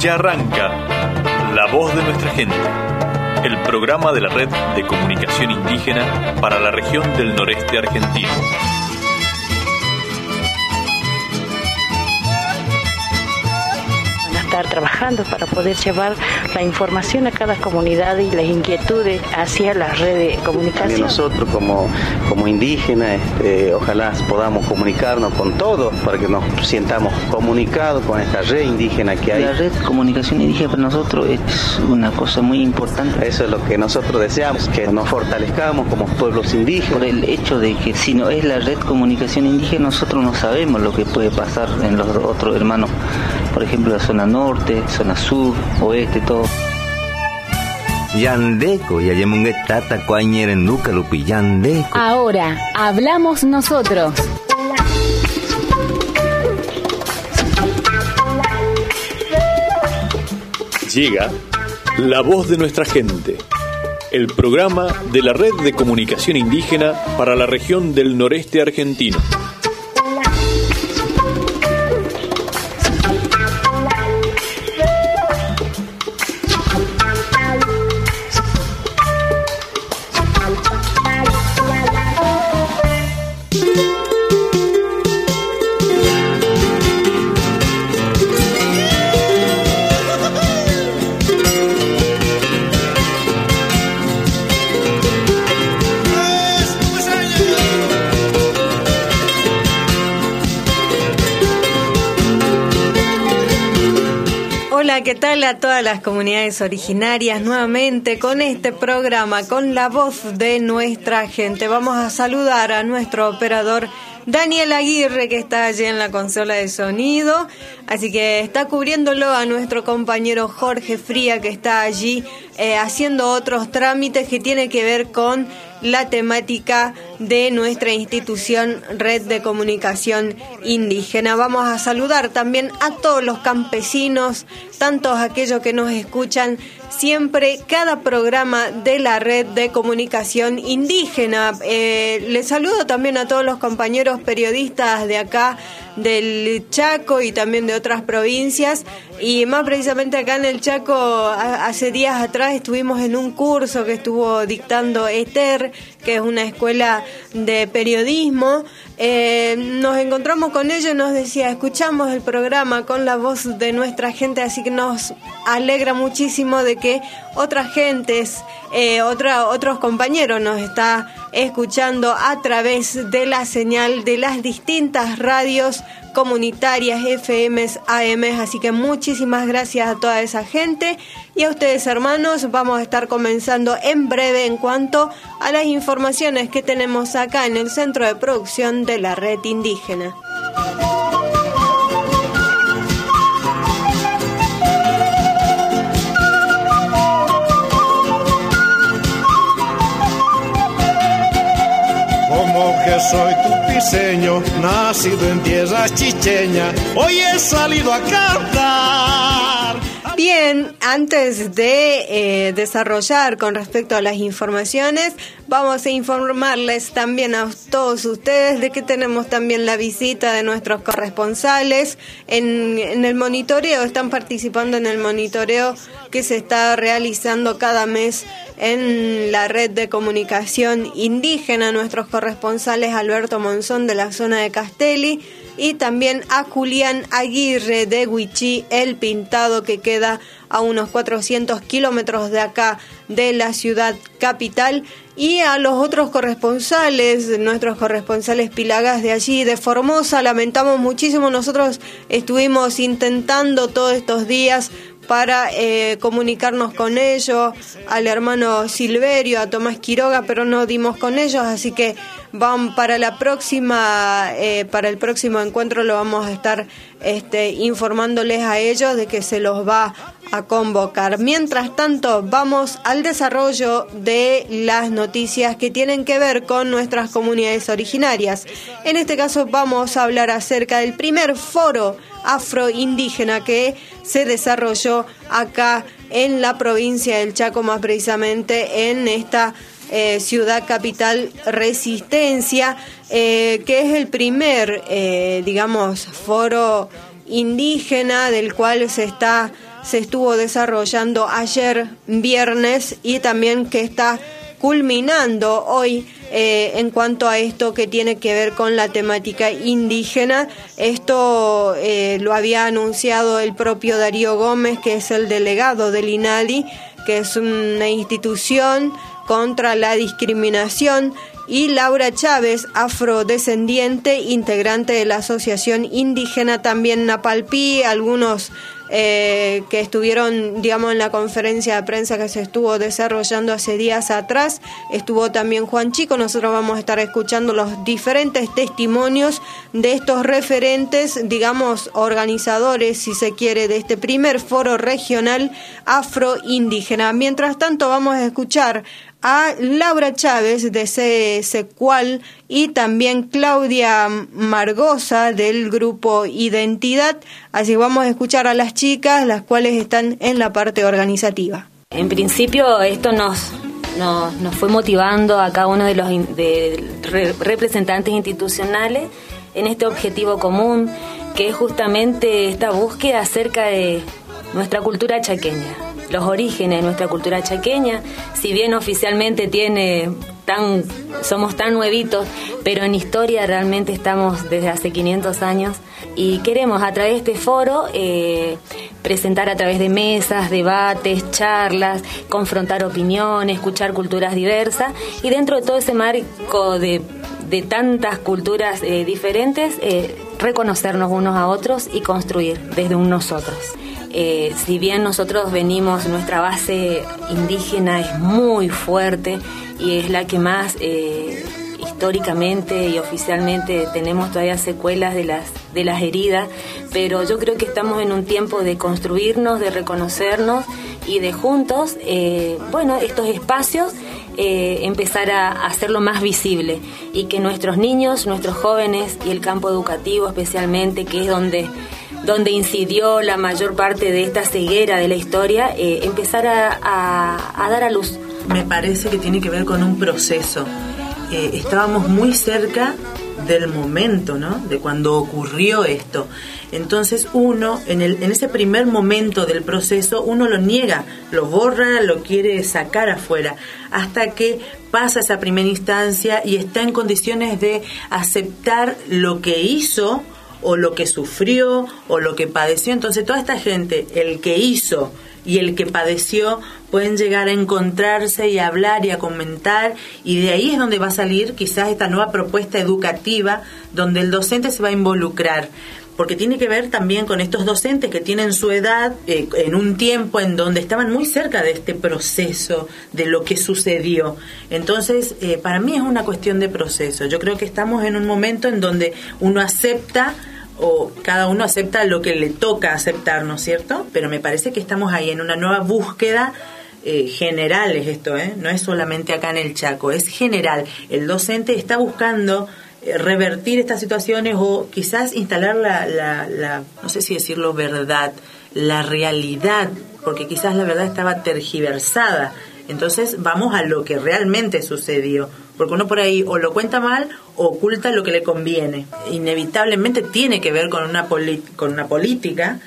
Ya arranca La Voz de Nuestra Gente, el programa de la Red de Comunicación Indígena para la región del noreste argentino. Estar trabajando para poder llevar la información a cada comunidad y las inquietudes hacia la red de comunicación. También nosotros como indígenas, ojalá podamos comunicarnos con todos para que nos sientamos comunicados con esta red indígena que hay. La red de comunicación indígena para nosotros es una cosa muy importante. Eso es lo que nosotros deseamos, que nos fortalezcamos como pueblos indígenas. Por el hecho de que si no es la red de comunicación indígena, nosotros no sabemos lo que puede pasar en los otros hermanos. Por ejemplo, la zona norte, zona sur, oeste, todo. Yandeco, yayemunguetata, cuañeren lucalupi, yandeco. Ahora, hablamos nosotros. Llega La Voz de Nuestra Gente, el programa de la Red de Comunicación Indígena para la región del noreste argentino. ¿Qué tal a todas las comunidades originarias? Nuevamente con este programa, con La Voz de Nuestra Gente. Vamos a saludar a nuestro operador Daniel Aguirre, que está allí en la consola de sonido, así que está cubriéndolo a nuestro compañero Jorge Fría, que está allí haciendo otros trámites que tienen que ver con la temática de nuestra institución Red de Comunicación Indígena. Vamos a saludar también a todos los campesinos, tantos aquellos que nos escuchan siempre, cada programa de la Red de Comunicación Indígena. Les saludo también a todos los compañeros periodistas de acá, del Chaco y también de otras provincias, y más precisamente acá en el Chaco, hace días atrás estuvimos en un curso que estuvo dictando ETER, que es una escuela de periodismo. Nos encontramos con ellos y nos decía, escuchamos el programa con la voz de nuestra gente, así que nos alegra muchísimo de que otras gentes, otros compañeros nos está escuchando a través de la señal de las distintas radios comunitarias, FMs, AMs, así que muchísimas gracias a toda esa gente y a ustedes, hermanos. Vamos a estar comenzando en breve en cuanto a las informaciones que tenemos acá en el Centro de Producción de la Red Indígena. Como que soy tupiseño, nacido en tierra chicheña, hoy he salido a cantar. Bien, antes de desarrollar con respecto a las informaciones, vamos a informarles también a todos ustedes de que tenemos también la visita de nuestros corresponsales en el monitoreo. Están participando en el monitoreo que se está realizando cada mes en la Red de Comunicación Indígena. Nuestros corresponsales Alberto Monzón de la zona de Castelli y también a Julián Aguirre de Huichí, El Pintado, que queda a unos 400 kilómetros de acá de la ciudad capital, y a los otros corresponsales, nuestros corresponsales Pilagas de allí, de Formosa. Lamentamos muchísimo, nosotros estuvimos intentando todos estos días para comunicarnos con ellos, al hermano Silverio, a Tomás Quiroga, pero no dimos con ellos, así que van para el próximo encuentro lo vamos a estar informándoles a ellos de que se los va a convocar. Mientras tanto, vamos al desarrollo de las noticias que tienen que ver con nuestras comunidades originarias. En este caso vamos a hablar acerca del primer foro afroindígena que se desarrolló acá en la provincia del Chaco, más precisamente en esta ciudad capital Resistencia, que es el primer, foro indígena del cual se está se estuvo desarrollando ayer viernes y también que está culminando hoy en cuanto a esto que tiene que ver con la temática indígena. Esto lo había anunciado el propio Darío Gómez, que es el delegado del INADI, que es una institución contra la discriminación, y Laura Chávez, afrodescendiente, integrante de la Asociación Indígena también Napalpí. Algunos que estuvieron, digamos, en la conferencia de prensa que se estuvo desarrollando hace días atrás, estuvo también Juan Chico. Nosotros vamos a estar escuchando los diferentes testimonios de estos referentes, digamos, organizadores, si se quiere, de este primer foro regional afroindígena. Mientras tanto, vamos a escuchar a Laura Chávez de Secual y también Claudia Margosa del grupo Identidad. Así vamos a escuchar a las chicas, las cuales están en la parte organizativa. En principio esto nos fue motivando a cada uno de los representantes institucionales en este objetivo común, que es justamente esta búsqueda acerca de nuestra cultura chaqueña, los orígenes de nuestra cultura chaqueña. Si bien oficialmente somos tan nuevitos, pero en historia realmente estamos desde hace 500 años, y queremos a través de este foro presentar a través de mesas, debates, charlas, confrontar opiniones, escuchar culturas diversas, y dentro de todo ese marco de tantas culturas diferentes, reconocernos unos a otros y construir desde un nosotros. Si bien nosotros nuestra base indígena es muy fuerte y es la que más históricamente y oficialmente tenemos todavía secuelas de las heridas, pero yo creo que estamos en un tiempo de construirnos, de reconocernos y de juntos, estos espacios empezar a hacerlo más visible, y que nuestros niños, nuestros jóvenes y el campo educativo especialmente, que es donde incidió la mayor parte de esta ceguera de la historia, empezar a dar a luz. Me parece que tiene que ver con un proceso. Estábamos muy cerca del momento, ¿no?, de cuando ocurrió esto. Entonces uno, en ese primer momento del proceso, uno lo niega, lo borra, lo quiere sacar afuera, hasta que pasa esa primera instancia y está en condiciones de aceptar lo que hizo, o lo que sufrió, o lo que padeció. Entonces toda esta gente, el que hizo y el que padeció, pueden llegar a encontrarse y a hablar y a comentar, y de ahí es donde va a salir quizás esta nueva propuesta educativa, donde el docente se va a involucrar, porque tiene que ver también con estos docentes que tienen su edad en un tiempo en donde estaban muy cerca de este proceso, de lo que sucedió. Entonces, para mí es una cuestión de proceso. Yo creo que estamos en un momento en donde uno acepta, o cada uno acepta lo que le toca aceptar, ¿no es cierto? Pero me parece que estamos ahí en una nueva búsqueda general, es esto, no es solamente acá en el Chaco, es general. El docente está buscando revertir estas situaciones, o quizás instalar la no sé si decirlo verdad, la realidad, porque quizás la verdad estaba tergiversada. Entonces vamos a lo que realmente sucedió, porque uno por ahí o lo cuenta mal o oculta lo que le conviene. Inevitablemente tiene que ver con una política,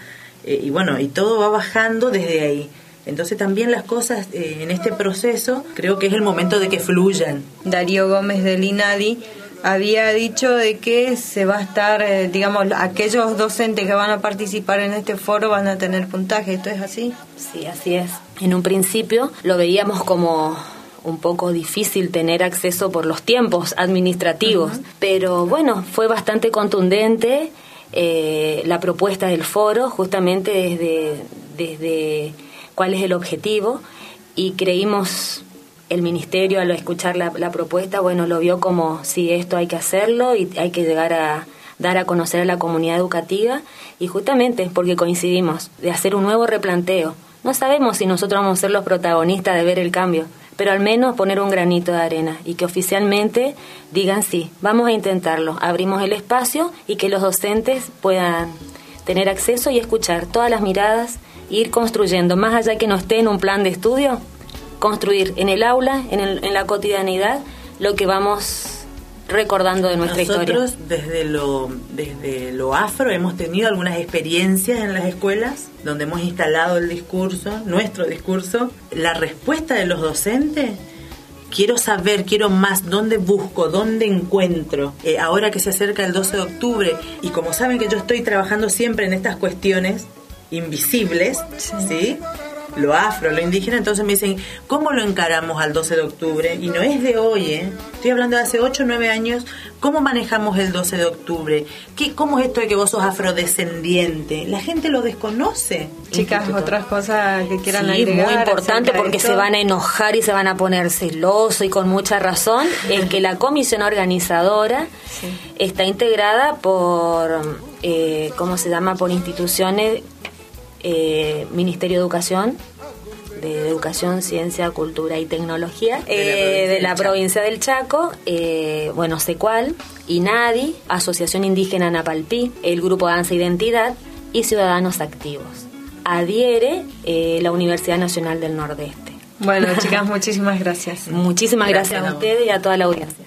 y todo va bajando desde ahí. Entonces también las cosas en este proceso creo que es el momento de que fluyan. Darío Gómez del INADI había dicho de que se va a estar, aquellos docentes que van a participar en este foro van a tener puntaje. ¿Esto es así? Sí, así es. En un principio lo veíamos como un poco difícil tener acceso por los tiempos administrativos, pero bueno, fue bastante contundente la propuesta del foro, justamente desde cuál es el objetivo, y creímos, el ministerio al escuchar la propuesta, lo vio como si esto hay que hacerlo y hay que llegar a dar a conocer a la comunidad educativa, y justamente porque coincidimos de hacer un nuevo replanteo. No sabemos si nosotros vamos a ser los protagonistas de ver el cambio, pero al menos poner un granito de arena y que oficialmente digan sí, vamos a intentarlo, abrimos el espacio y que los docentes puedan tener acceso y escuchar todas las miradas, ir construyendo, más allá que no esté en un plan de estudio, construir en el aula, en la cotidianidad, lo que vamos recordando de nuestra historia. Nosotros desde lo afro hemos tenido algunas experiencias en las escuelas donde hemos instalado el discurso, nuestro discurso. La respuesta de los docentes: quiero saber, quiero más, ¿dónde busco? ¿Dónde encuentro? Ahora que se acerca el 12 de octubre, y como saben que yo estoy trabajando siempre en estas cuestiones invisibles, ¿sí? Lo afro, lo indígena, entonces me dicen, ¿cómo lo encaramos al 12 de octubre? Y no es de hoy, estoy hablando de hace 8 o 9 años. ¿Cómo manejamos el 12 de octubre? ¿Cómo es esto de que vos sos afrodescendiente? La gente lo desconoce. Chicas, otras cosas que quieran agregar. Muy importante, porque se van a enojar y se van a poner celosos, y con mucha razón, es que la comisión organizadora está integrada por, ¿cómo se llama? Por instituciones, Ministerio de Educación, de Educación, Ciencia, Cultura y Tecnología, de la provincia del Chaco, CECUAL, INADI, Asociación Indígena Napalpí, el Grupo Danza Identidad y Ciudadanos Activos. Adhiere la Universidad Nacional del Nordeste. Bueno, chicas, muchísimas gracias. Muchísimas gracias a ustedes y a toda la audiencia.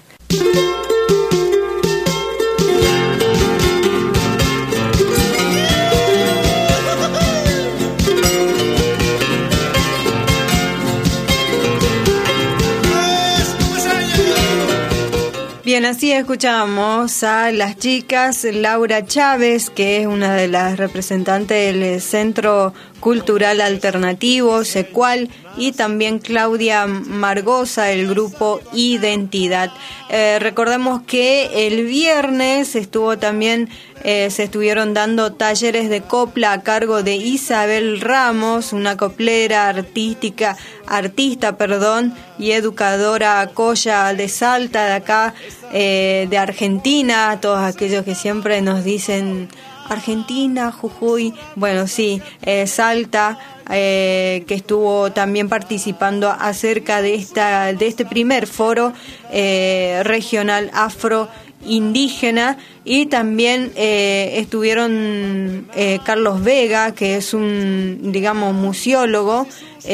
Bien, así escuchamos a las chicas. Laura Chávez, que es una de las representantes del Centro Cultural Alternativo, CECUAL, y también Claudia Margosa, el grupo Identidad. Recordemos que el viernes estuvo también, se estuvieron dando talleres de copla a cargo de Isabel Ramos, una coplera artista, y educadora colla de Salta, de acá, de Argentina. Todos aquellos que siempre nos dicen Argentina, Jujuy, bueno, sí, Salta, que estuvo también participando acerca de este primer foro regional afro-indígena. Y también estuvieron Carlos Vega, que es un, museólogo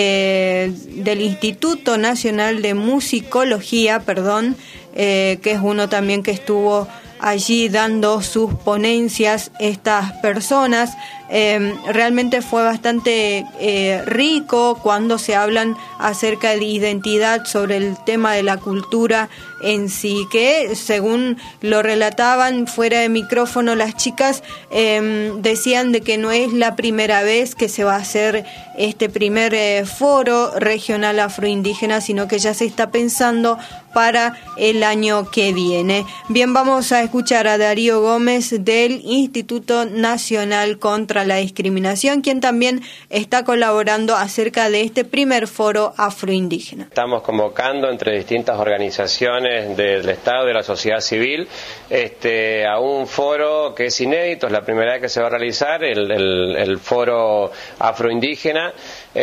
del Instituto Nacional de Musicología, que es uno también que estuvo allí dando sus ponencias. Estas personas, realmente fue bastante rico cuando se hablan acerca de identidad, sobre el tema de la cultura en sí, que según lo relataban fuera de micrófono las chicas, decían de que no es la primera vez que se va a hacer este primer foro regional afroindígena, sino que ya se está pensando para el año que viene. Bien, vamos a escuchar a Darío Gómez del Instituto Nacional contra la Discriminación, quien también está colaborando acerca de este primer foro afroindígena. Estamos convocando entre distintas organizaciones del Estado y de la sociedad civil a un foro que es inédito, es la primera vez que se va a realizar, el foro afroindígena,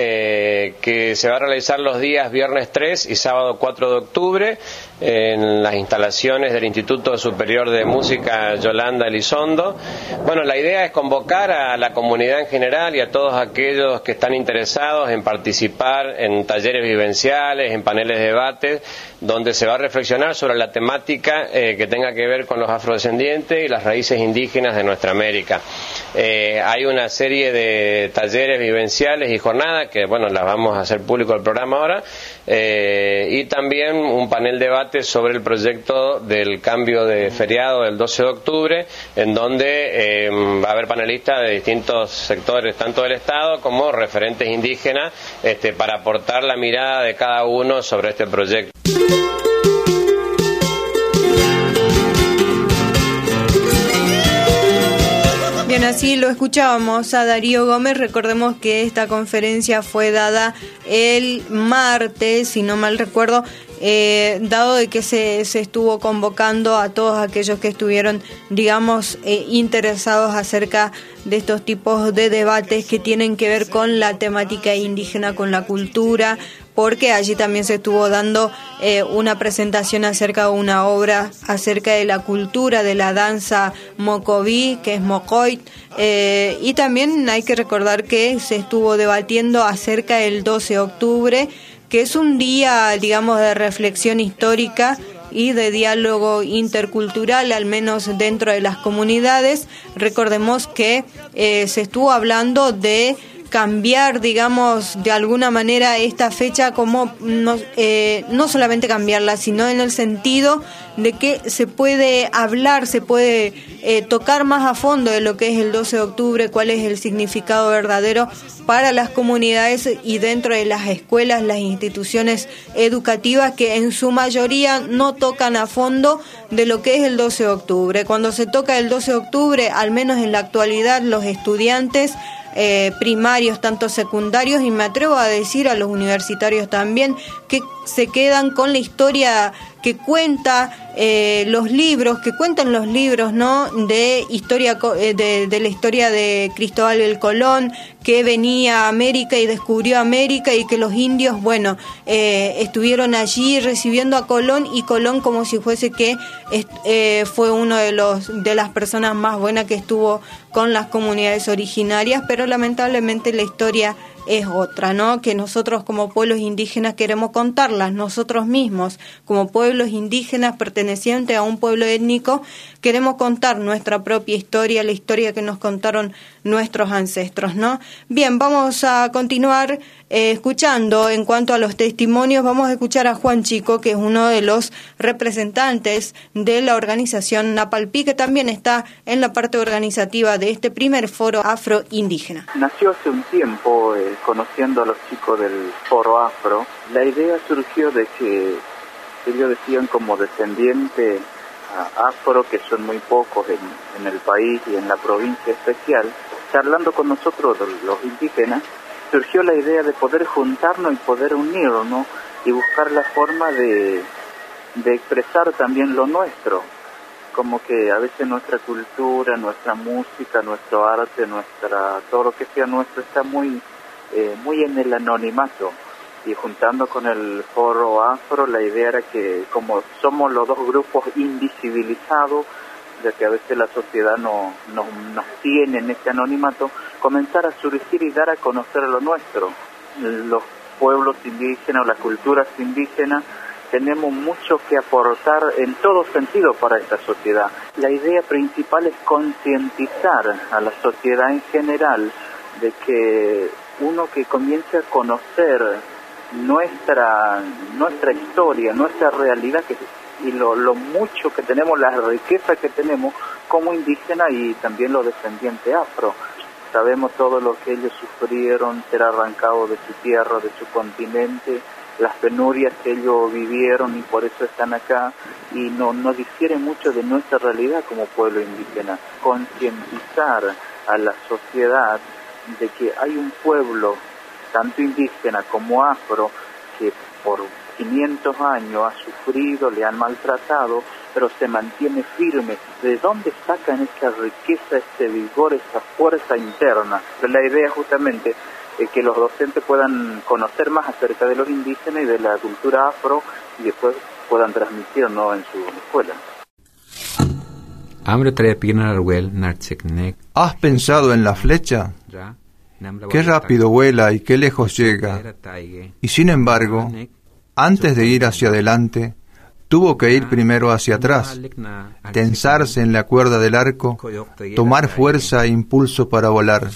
que se va a realizar los días viernes 3 y sábado 4 de octubre en las instalaciones del Instituto Superior de Música Yolanda Elizondo. Bueno, la idea es convocar a la comunidad en general y a todos aquellos que están interesados en participar en talleres vivenciales, en paneles de debate, donde se va a reflexionar sobre la temática que tenga que ver con los afrodescendientes y las raíces indígenas de nuestra América. Hay una serie de talleres vivenciales y jornadas que, las vamos a hacer público el programa ahora, y también un panel de debate sobre el proyecto del cambio de feriado del 12 de octubre, en donde va a haber panelistas de distintos sectores, tanto del Estado como referentes indígenas, para aportar la mirada de cada uno sobre este proyecto. Bien, así lo escuchábamos a Darío Gómez. Recordemos que esta conferencia fue dada el martes, si no mal recuerdo, dado de que se estuvo convocando a todos aquellos que estuvieron, interesados acerca de estos tipos de debates que tienen que ver con la temática indígena, con la cultura, porque allí también se estuvo dando una presentación acerca de una obra acerca de la cultura de la danza mocoví, que es mocoit, y también hay que recordar que se estuvo debatiendo acerca del 12 de octubre, que es un día, de reflexión histórica y de diálogo intercultural, al menos dentro de las comunidades. Recordemos que se estuvo hablando de cambiar, digamos, de alguna manera esta fecha, como no solamente cambiarla, sino en el sentido de que se puede hablar, se puede tocar más a fondo de lo que es el 12 de octubre, cuál es el significado verdadero para las comunidades y dentro de las escuelas, las instituciones educativas que en su mayoría no tocan a fondo de lo que es el 12 de octubre. Cuando se toca el 12 de octubre, al menos en la actualidad, los estudiantes primarios, tanto secundarios, y me atrevo a decir a los universitarios también, que se quedan con la historia que cuenta los libros, ¿no? De historia, de la historia de Cristóbal el Colón, que venía a América y descubrió América, y que los indios, estuvieron allí recibiendo a Colón, y Colón como si fuese que fue uno de las personas más buenas que estuvo con las comunidades originarias, pero lamentablemente la historia es otra, ¿no? Que nosotros como pueblos indígenas queremos contarlas, nosotros mismos como pueblos indígenas pertenecientes a un pueblo étnico queremos contar nuestra propia historia, la historia que nos contaron nuestros ancestros, ¿no? Bien, vamos a continuar escuchando. En cuanto a los testimonios, vamos a escuchar a Juan Chico, que es uno de los representantes de la organización Napalpí, que también está en la parte organizativa de este primer foro afroindígena. Nació hace un tiempo, conociendo a los chicos del foro afro. La idea surgió de que ellos decían, como descendientes afro, que son muy pocos en el país y en la provincia especial, charlando con nosotros los indígenas, surgió la idea de poder juntarnos y poder unirnos y buscar la forma de expresar también lo nuestro. Como que a veces nuestra cultura, nuestra música, nuestro arte, todo lo que sea nuestro está muy en el anonimato. Y juntando con el foro afro, la idea era que, como somos los dos grupos invisibilizados, ya que a veces la sociedad nos tiene en este anonimato, comenzar a surgir y dar a conocer lo nuestro. Los pueblos indígenas o las culturas indígenas tenemos mucho que aportar en todo sentido para esta sociedad. La idea principal es concientizar a la sociedad en general de que uno que comience a conocer nuestra historia, nuestra realidad, y lo mucho que tenemos, la riqueza que tenemos como indígenas y también los descendientes afro. Sabemos todo lo que ellos sufrieron, ser arrancados de su tierra, de su continente, las penurias que ellos vivieron, y por eso están acá, y no difiere mucho de nuestra realidad como pueblo indígena. Concientizar a la sociedad de que hay un pueblo, tanto indígena como afro, que por 500 años ha sufrido, le han maltratado, pero se mantiene firme. ¿De dónde sacan esa riqueza, ese vigor, esa fuerza interna? Pero la idea justamente es que los docentes puedan conocer más acerca de los indígenas y de la cultura afro, y después puedan transmitirnos en su escuela. ¿Has pensado en la flecha? Qué rápido vuela y qué lejos llega. Y sin embargo, antes de ir hacia adelante, tuvo que ir primero hacia atrás, tensarse en la cuerda del arco, tomar fuerza e impulso para volar.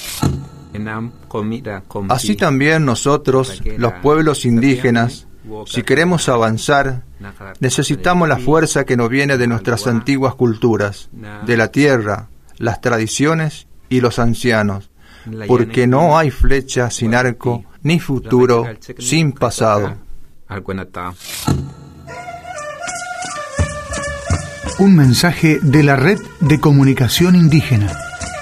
Así también nosotros, los pueblos indígenas, si queremos avanzar, necesitamos la fuerza que nos viene de nuestras antiguas culturas, de la tierra, las tradiciones y los ancianos, porque no hay flecha sin arco, ni futuro sin pasado. Un mensaje de la Red de Comunicación Indígena.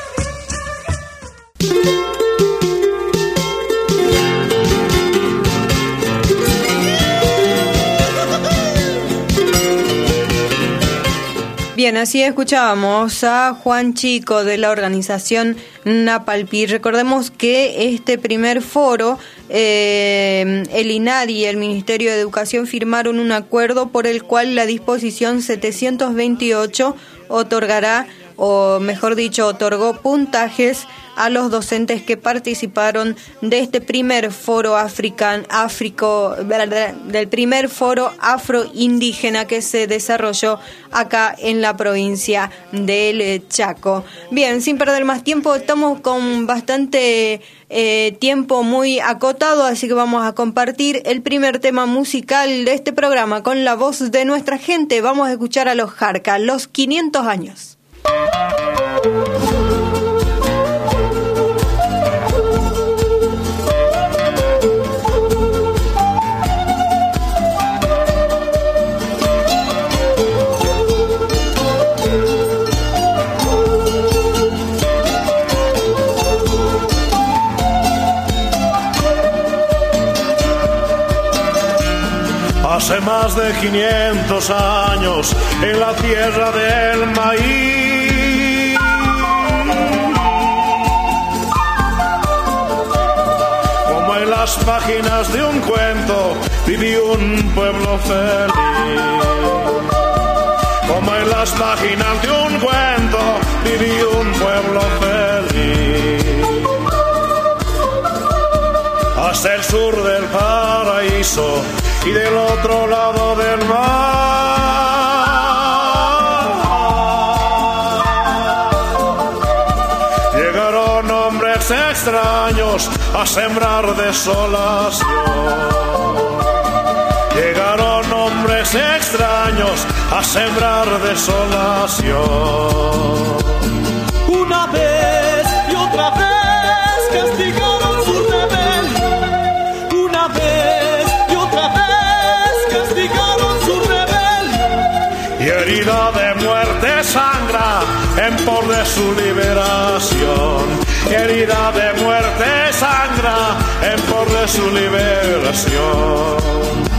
Bien, así escuchábamos a Juan Chico de la organización Napalpí. Recordemos que este primer foro, el INADI y el Ministerio de Educación firmaron un acuerdo por el cual la disposición 728 otorgará o mejor dicho, otorgó puntajes a los docentes que participaron de este primer foro del primer foro afroindígena que se desarrolló acá en la provincia del Chaco. Bien, sin perder más tiempo, estamos con bastante tiempo muy acotado, así que vamos a compartir el primer tema musical de este programa con la voz de nuestra gente. Vamos a escuchar a los Jarca, los 500 años. Hace más de 500 años en la tierra del maíz, como en las páginas de un cuento, vivió un pueblo feliz. Como en las páginas de un cuento, vivió un pueblo feliz. Hasta el sur del paraíso y del otro lado del mar llegaron hombres extraños a sembrar desolación. Llegaron hombres extraños a sembrar desolación. Una vez y otra vez castigaron su rebelión. Una vez y otra vez castigaron su rebelión. Y herida de muerte sangra en pos de su liberación. Y herida de muerte sangra en pos de su liberación.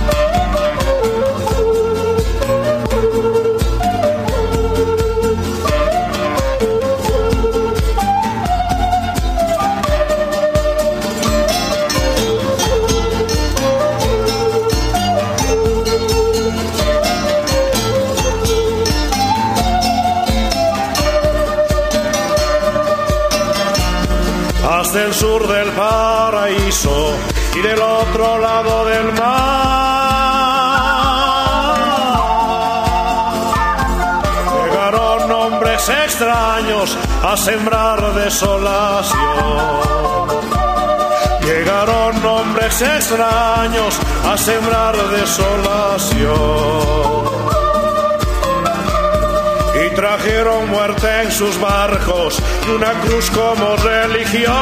Hasta el sur del paraíso y del otro lado del mar llegaron hombres extraños a sembrar desolación. Llegaron hombres extraños a sembrar desolación. Y trajeron muerte en sus barcos y una cruz como religión.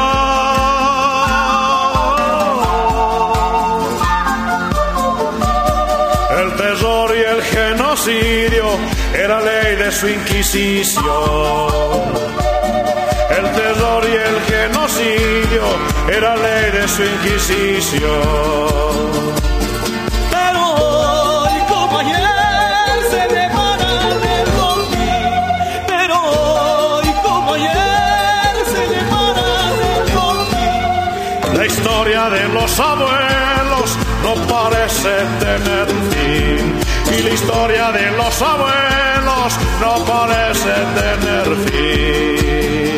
El terror y el genocidio era ley de su inquisición. El terror y el genocidio era ley de su inquisición. Pero hoy como ayer se separa del botín. Pero hoy como ayer se separa del botín. La historia de los abuelos no parece tener fin. Y la historia de los abuelos no parece tener fin.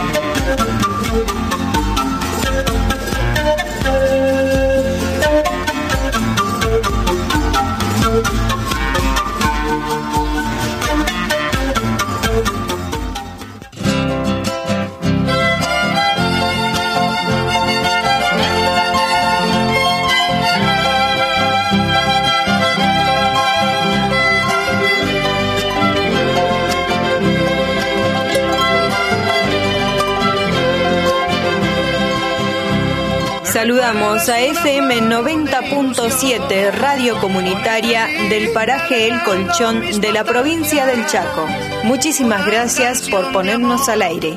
Saludamos a FM 90.7, radio comunitaria del paraje El Colchón de la provincia del Chaco. Muchísimas gracias por ponernos al aire.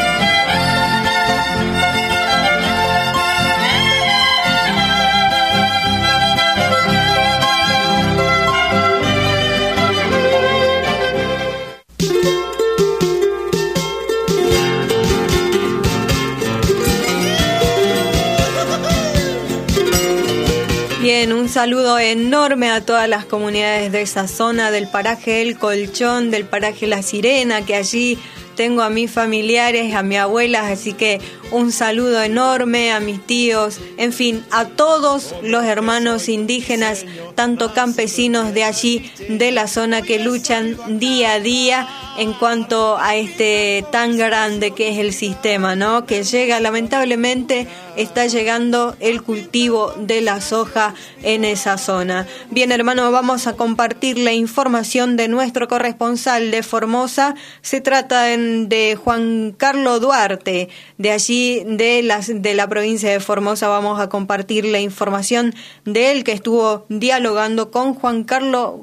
Bien, un saludo enorme a todas las comunidades de esa zona, del paraje El Colchón, del paraje La Sirena, que allí tengo a mis familiares, a mi abuela, así que un saludo enorme a mis tíos, en fin, a todos los hermanos indígenas, tanto campesinos de allí, de la zona, que luchan día a día en cuanto a este tan grande que es el sistema, ¿no? Que llega, lamentablemente, está llegando el cultivo de la soja en esa zona. Bien, hermano, vamos a compartir la información de nuestro corresponsal de Formosa. Se trata de Juan Carlos Duarte, de allí, de la provincia de Formosa. Vamos a compartir la información de él, que estuvo dialogando con Juan Carlos...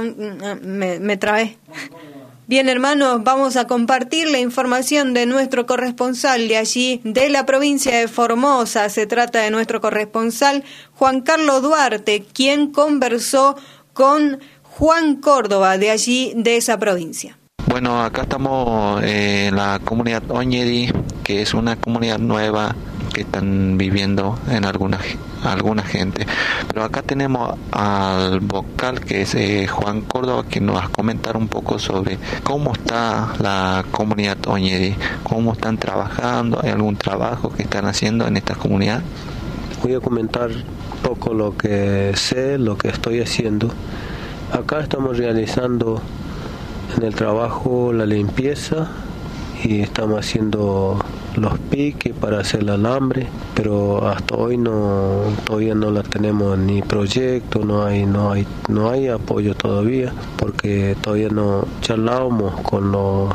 Me trabé. Bien, hermanos, vamos a compartir la información de nuestro corresponsal de allí, de la provincia de Formosa. Se trata de nuestro corresponsal Juan Carlos Duarte, quien conversó con Juan Córdoba, de allí, de esa provincia. Bueno, acá estamos en la comunidad Oñedi, que es una comunidad nueva que están viviendo en alguna gente. Pero acá tenemos al vocal, que es Juan Córdoba, que nos va a comentar un poco sobre cómo está la comunidad Oñedi, cómo están trabajando, hay algún trabajo que están haciendo en esta comunidad. Voy a comentar un poco lo que sé, lo que estoy haciendo. Acá estamos realizando en el trabajo la limpieza y estamos haciendo los piques para hacer el alambre, pero hasta hoy todavía no la tenemos ni proyecto, no hay apoyo todavía, porque todavía no charlábamos con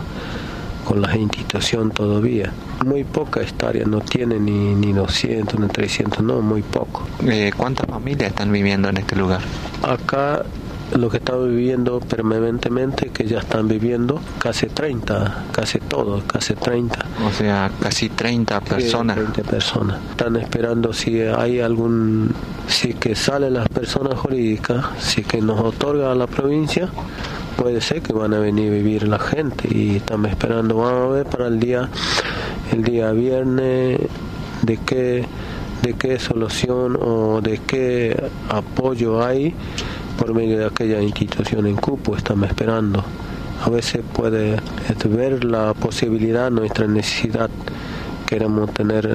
las instituciones todavía. Muy poca hectárea, no tiene ni 200 ni 300, no, muy poco. ¿Cuántas familias están viviendo en este lugar? Acá lo que estamos viviendo permanentemente, que ya están viviendo casi 30, casi 30. O sea, casi 30 personas. Sí, 30 personas. Están esperando si hay si que salen las personas jurídicas, si que nos otorga a la provincia, puede ser que van a venir a vivir la gente, y estamos esperando, vamos a ver para el día viernes de qué solución o de qué apoyo hay por medio de aquella institución en cupo. Estamos esperando. A veces puede ver la posibilidad, nuestra necesidad. Queremos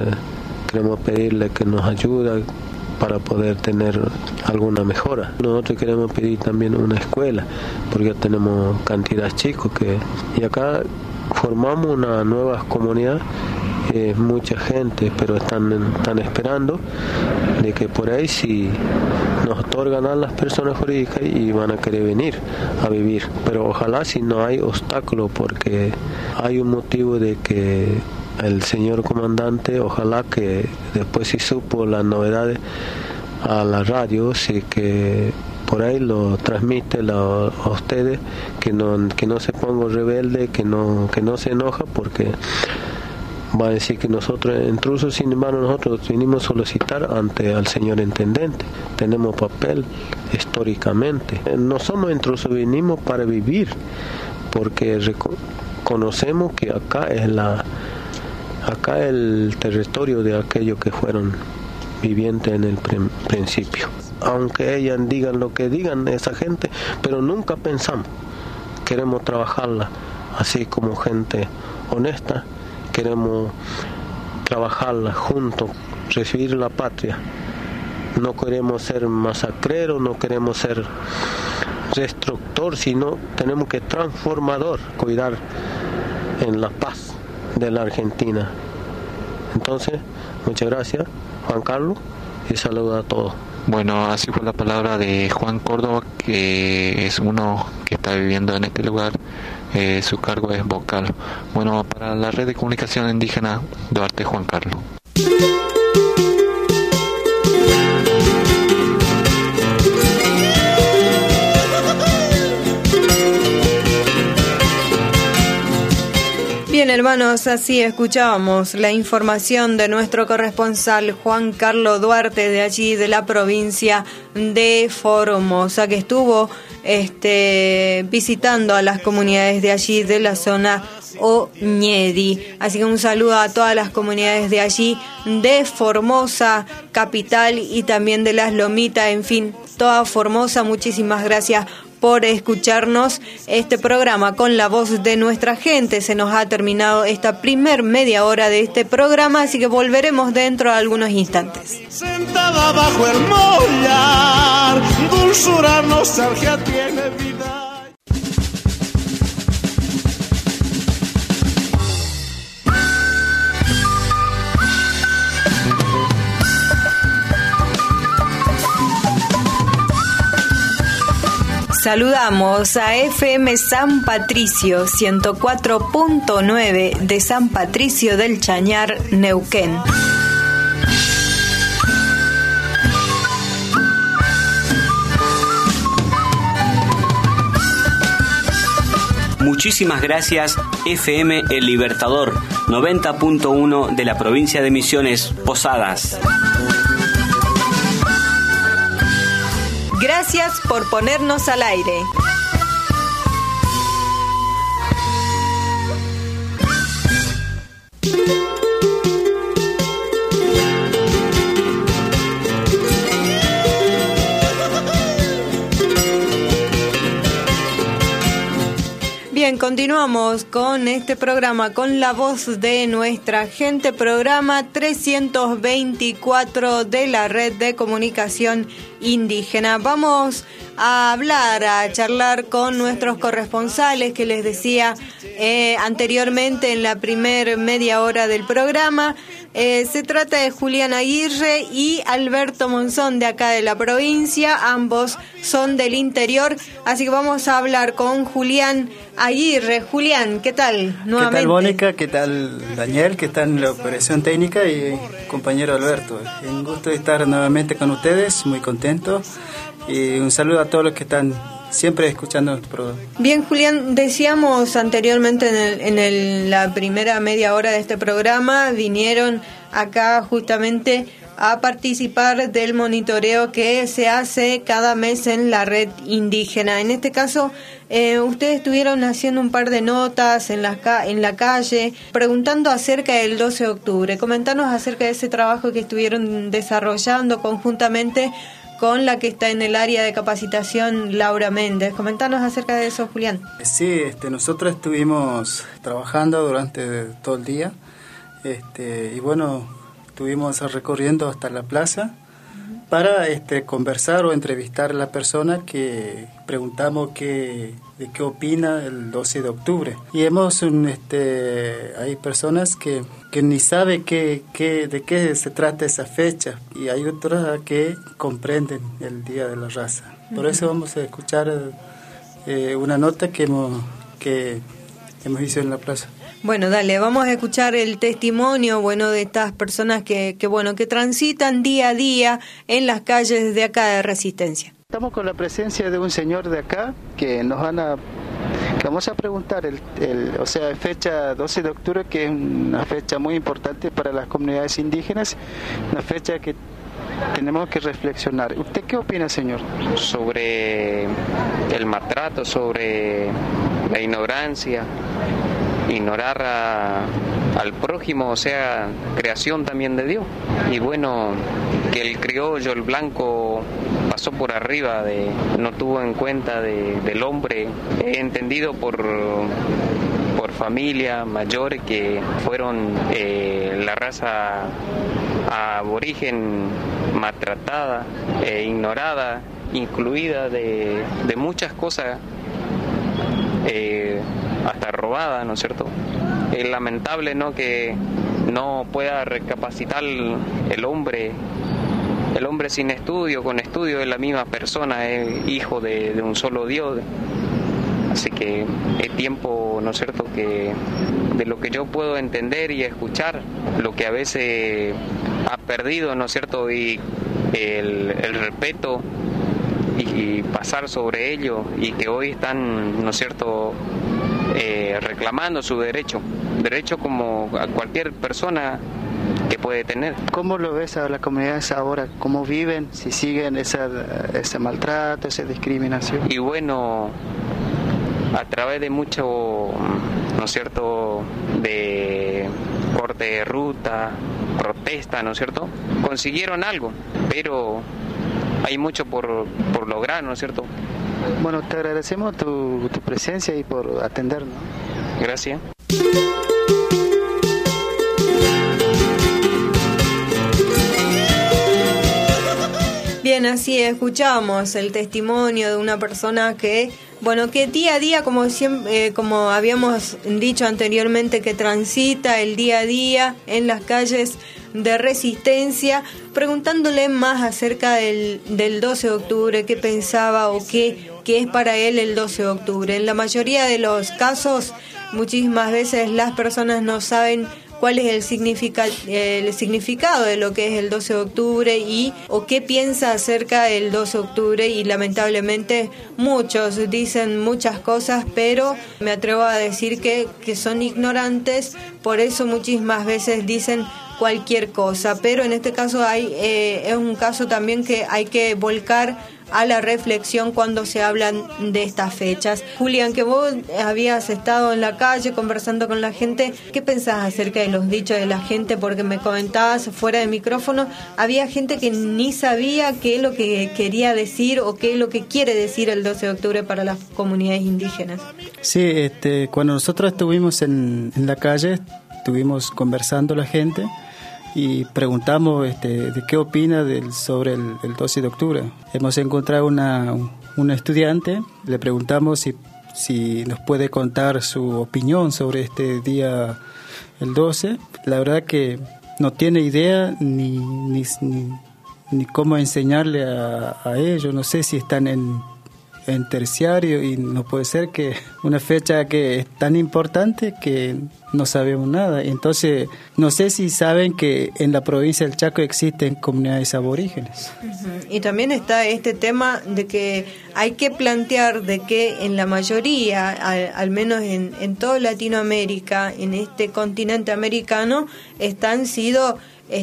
pedirle que nos ayude para poder tener alguna mejora. Nosotros queremos pedir también una escuela, porque ya tenemos cantidad de chicos y acá formamos una nueva comunidad. Mucha gente, pero están esperando de que por ahí si nos otorgan a las personas jurídicas y van a querer venir a vivir, pero ojalá si no hay obstáculo, porque hay un motivo de que el señor comandante, ojalá que después si supo las novedades a la radio, sí que por ahí lo transmite a ustedes, que no se ponga rebelde, que no se enoja, porque va a decir que nosotros intrusos. Sin embargo, nosotros vinimos a solicitar ante al señor intendente, tenemos papel históricamente, no somos intrusos, vinimos para vivir, porque conocemos que acá es el territorio de aquellos que fueron vivientes en el principio. Aunque ellas digan lo que digan esa gente, pero nunca pensamos, queremos trabajarla así como gente honesta. Queremos trabajarla juntos, recibir la patria. No queremos ser masacreros, no queremos ser destructor, sino tenemos que transformador, cuidar en la paz de la Argentina. Entonces, muchas gracias, Juan Carlos, y saludo a todos. Bueno, así fue la palabra de Juan Córdoba, que es uno que está viviendo en este lugar. Su cargo es vocal. Bueno, para la red de comunicación indígena, Duarte Juan Carlos. Bien, hermanos, así escuchábamos la información de nuestro corresponsal Juan Carlos Duarte, de allí, de la provincia de Formosa, que estuvo visitando a las comunidades de allí, de la zona Oñedi. Así que un saludo a todas las comunidades de allí, de Formosa capital y también de Las Lomitas, en fin, toda Formosa. Muchísimas gracias por escucharnos este programa con la voz de nuestra gente. Se nos ha terminado esta primer media hora de este programa, así que volveremos dentro de algunos instantes. Sentada bajo el mollar, dulzura, nostalgia tiene vida. Saludamos a FM San Patricio 104.9 de San Patricio del Chañar, Neuquén. Muchísimas gracias FM El Libertador 90.1 de la provincia de Misiones, Posadas. Gracias por ponernos al aire. Bien, continuamos con este programa, con la voz de nuestra gente, programa 324 de la Red de Comunicación Indígena. Vamos a charlar con nuestros corresponsales que les decía anteriormente en la primer media hora del programa. Se trata de Julián Aguirre y Alberto Monzón, de acá de la provincia. Ambos son del interior, así que vamos a hablar con Julián Aguirre. Julián, ¿qué tal? Nuevamente. ¿Qué tal, Mónica? ¿Qué tal, Daniel? ¿Qué tal la operación técnica? Y compañero Alberto, un gusto estar nuevamente con ustedes, muy contento. Y un saludo a todos los que están siempre escuchando el programa. Bien, Julián, decíamos anteriormente en la primera media hora de este programa, vinieron acá justamente a participar del monitoreo que se hace cada mes en la red indígena. En este caso, ustedes estuvieron haciendo un par de notas en la calle, preguntando acerca del 12 de octubre. Comentanos acerca de ese trabajo que estuvieron desarrollando conjuntamente con la que está en el área de capacitación, Laura Méndez. Comentanos acerca de eso, Julián. Sí, nosotros estuvimos trabajando durante todo el día, y bueno, estuvimos recorriendo hasta la plaza para conversar o entrevistar a la persona que preguntamos de qué opina el 12 de octubre. Y hay personas que ni saben de qué se trata esa fecha, y hay otras que comprenden el Día de la Raza. Por eso vamos a escuchar una nota que hemos hecho en la plaza. Bueno, dale, vamos a escuchar el testimonio, de estas personas que transitan día a día en las calles de acá de Resistencia. Estamos con la presencia de un señor de acá que vamos a preguntar fecha 12 de octubre, que es una fecha muy importante para las comunidades indígenas, una fecha que tenemos que reflexionar. ¿Usted qué opina, señor? Sobre el maltrato, sobre la ignorancia, ignorar al prójimo, o sea, creación también de Dios. Y que el criollo, el blanco, pasó por arriba, no tuvo en cuenta del hombre, entendido por familia mayores que fueron la raza aborigen maltratada, ignorada, incluida de muchas cosas, hasta robada, ¿no es cierto? Es lamentable, ¿no?, que no pueda recapacitar el hombre sin estudio, con estudio es la misma persona, es hijo de un solo Dios. Así que es tiempo, ¿no es cierto?, que de lo que yo puedo entender y escuchar, lo que a veces ha perdido, ¿no es cierto?, y el respeto y pasar sobre ello, y que hoy están, ¿no es cierto?, reclamando su derecho como a cualquier persona que puede tener. ¿Cómo lo ves a las comunidades ahora? ¿Cómo viven? Si siguen ese maltrato, esa discriminación. Y a través de mucho, ¿no es cierto?, de corte de ruta, protesta, ¿no es cierto?, consiguieron algo, pero hay mucho por lograr, ¿no es cierto?, Bueno, te agradecemos tu presencia y por atendernos. Gracias. Bien, así escuchamos el testimonio de una persona que día a día, como siempre, como habíamos dicho anteriormente, que transita el día a día en las calles de Resistencia, preguntándole más acerca del 12 de octubre, qué pensaba o qué es para él el 12 de octubre. En la mayoría de los casos, muchísimas veces las personas no saben cuál es el significado de lo que es el 12 de octubre o qué piensa acerca del 12 de octubre, y lamentablemente muchos dicen muchas cosas, pero me atrevo a decir que son ignorantes, por eso muchísimas veces dicen cualquier cosa, pero en este caso es un caso también que hay que volcar a la reflexión cuando se hablan de estas fechas. Julián, que vos habías estado en la calle conversando con la gente, ¿qué pensás acerca de los dichos de la gente? Porque me comentabas fuera de micrófono, había gente que ni sabía qué es lo que quería decir o qué es lo que quiere decir el 12 de octubre para las comunidades indígenas. Sí, cuando nosotros estuvimos en la calle, estuvimos conversando la gente y preguntamos de qué opina sobre el 12 de octubre. Hemos encontrado una estudiante, le preguntamos si nos puede contar su opinión sobre este día, el 12. La verdad que no tiene idea ni cómo enseñarle a ellos. No sé si están en terciario y no puede ser que una fecha que es tan importante que no sabemos nada. Entonces, no sé si saben que en la provincia del Chaco existen comunidades aborígenes. Y también está este tema de que hay que plantear de que en la mayoría, al menos en toda Latinoamérica, en este continente americano, está sido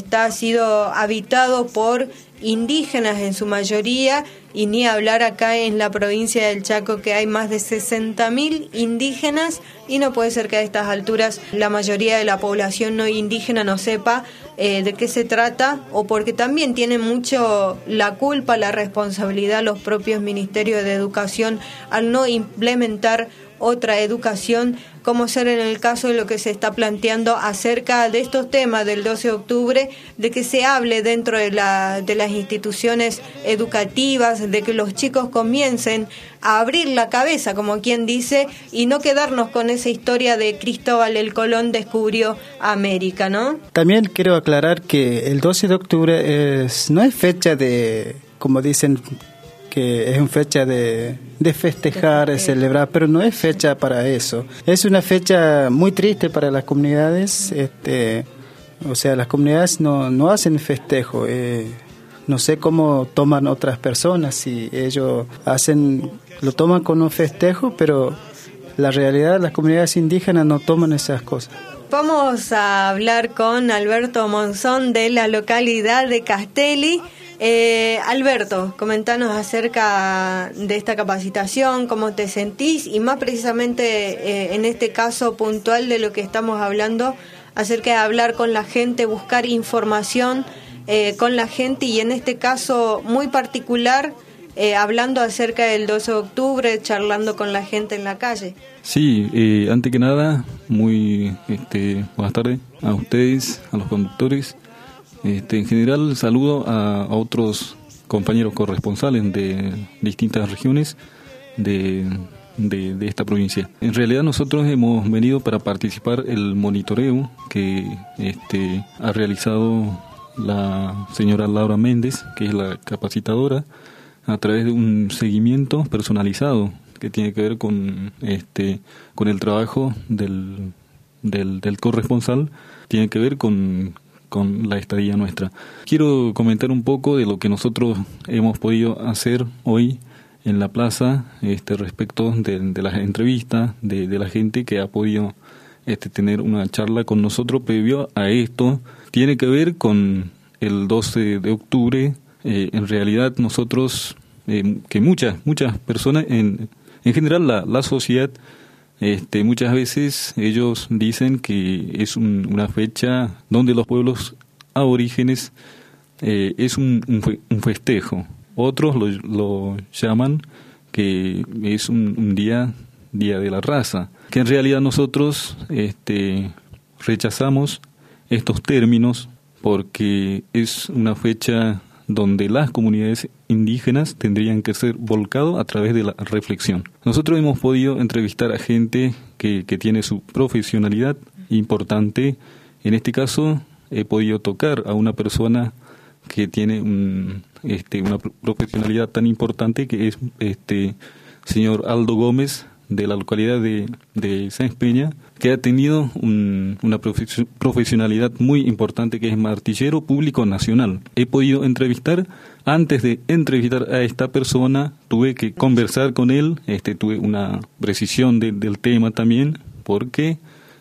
habitado por indígenas en su mayoría, y ni hablar acá en la provincia del Chaco, que hay más de 60.000 indígenas, y no puede ser que a estas alturas la mayoría de la población no indígena no sepa de qué se trata, o porque también tienen mucho la culpa, la responsabilidad los propios ministerios de educación al no implementar otra educación, como ser en el caso de lo que se está planteando acerca de estos temas del 12 de octubre, de que se hable dentro de las instituciones educativas, de que los chicos comiencen a abrir la cabeza, como quien dice, y no quedarnos con esa historia de Cristóbal el Colón descubrió América, ¿no? También quiero aclarar que el 12 de octubre no es fecha de, como dicen, que es una fecha de festejar, de celebrar, pero no es fecha para eso. Es una fecha muy triste para las comunidades. O sea, las comunidades no hacen festejo. No sé cómo toman otras personas, si ellos lo toman con un festejo, pero la realidad, las comunidades indígenas no toman esas cosas. Vamos a hablar con Alberto Monzón de la localidad de Castelli. Alberto, comentanos acerca de esta capacitación, cómo te sentís, y más precisamente en este caso puntual de lo que estamos hablando, acerca de hablar con la gente, buscar información con la gente, y en este caso muy particular, hablando acerca del 12 de octubre, charlando con la gente en la calle. Sí, antes que nada, muy buenas tardes a ustedes, a los conductores. En general, saludo a otros compañeros corresponsales de distintas regiones de esta provincia. En realidad, nosotros hemos venido para participar el monitoreo que ha realizado la señora Laura Méndez, que es la capacitadora, a través de un seguimiento personalizado que tiene que ver con el trabajo del corresponsal, tiene que ver con la estadía nuestra. Quiero comentar un poco de lo que nosotros hemos podido hacer hoy en la plaza respecto de las entrevistas de la gente que ha podido tener una charla con nosotros previo a esto. Tiene que ver con el 12 de octubre. En realidad nosotros, que muchas personas, en general la sociedad, muchas veces ellos dicen que es una fecha donde los pueblos aborígenes es un festejo. Otros lo llaman que es un día de la raza, que en realidad nosotros rechazamos estos términos porque es una fecha donde las comunidades indígenas tendrían que ser volcados a través de la reflexión. Nosotros hemos podido entrevistar a gente que tiene su profesionalidad importante. En este caso, he podido tocar a una persona que tiene una profesionalidad tan importante, que es señor Aldo Gómez, de la localidad de Sáenz Peña, que ha tenido una profesionalidad muy importante, que es martillero público nacional. He podido entrevistar, antes de entrevistar a esta persona, tuve que conversar con él, tuve una precisión del tema también, porque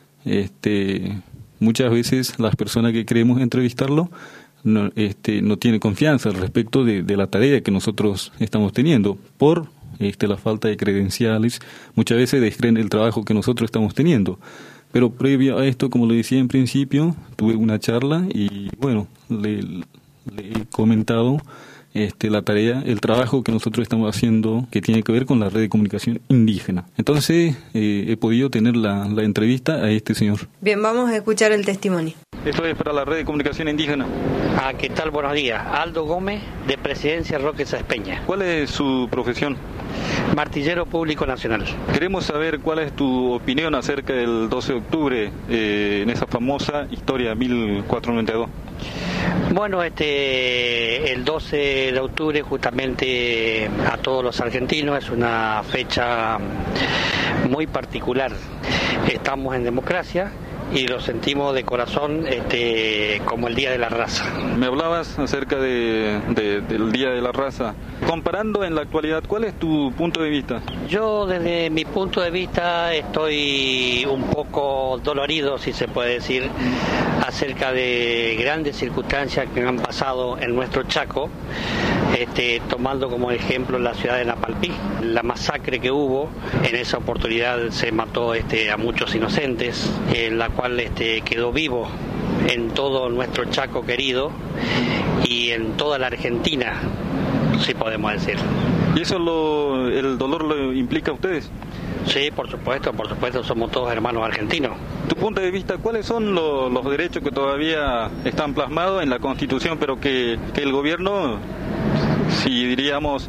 muchas veces las personas que queremos entrevistarlo no tienen confianza al respecto de la tarea que nosotros estamos teniendo, por la falta de credenciales. Muchas veces descreen el trabajo que nosotros estamos teniendo. Pero previo a esto, como le decía en principio, tuve una charla y bueno, le he comentado la tarea, el trabajo que nosotros estamos haciendo, que tiene que ver con la red de comunicación indígena. Entonces he podido tener la entrevista a este señor. Bien, vamos a escuchar el testimonio. Esto es para la red de comunicación indígena. ¿Qué tal? Buenos días. Aldo Gómez, de Presidencia Roque Sáenz Peña. ¿Cuál es su profesión? Martillero público nacional. Queremos saber cuál es tu opinión acerca del 12 de octubre, en esa famosa historia 1492. Bueno, el 12 de octubre justamente a todos los argentinos es una fecha muy particular. Estamos en democracia y lo sentimos de corazón como el Día de la Raza. Me hablabas acerca del Día de la Raza. Comparando en la actualidad, ¿cuál es tu punto de vista? Yo desde mi punto de vista estoy un poco dolorido, si se puede decir, acerca de grandes circunstancias que han pasado en nuestro Chaco, tomando como ejemplo la ciudad de Napalpí, la masacre que hubo. En esa oportunidad se mató a muchos inocentes, en la cual quedó vivo en todo nuestro Chaco querido y en toda la Argentina, sí podemos decir. ¿Y eso el dolor lo implica a ustedes? Sí, por supuesto, somos todos hermanos argentinos. Tu punto de vista, ¿cuáles son los derechos que todavía están plasmados en la Constitución, pero que el gobierno, si diríamos,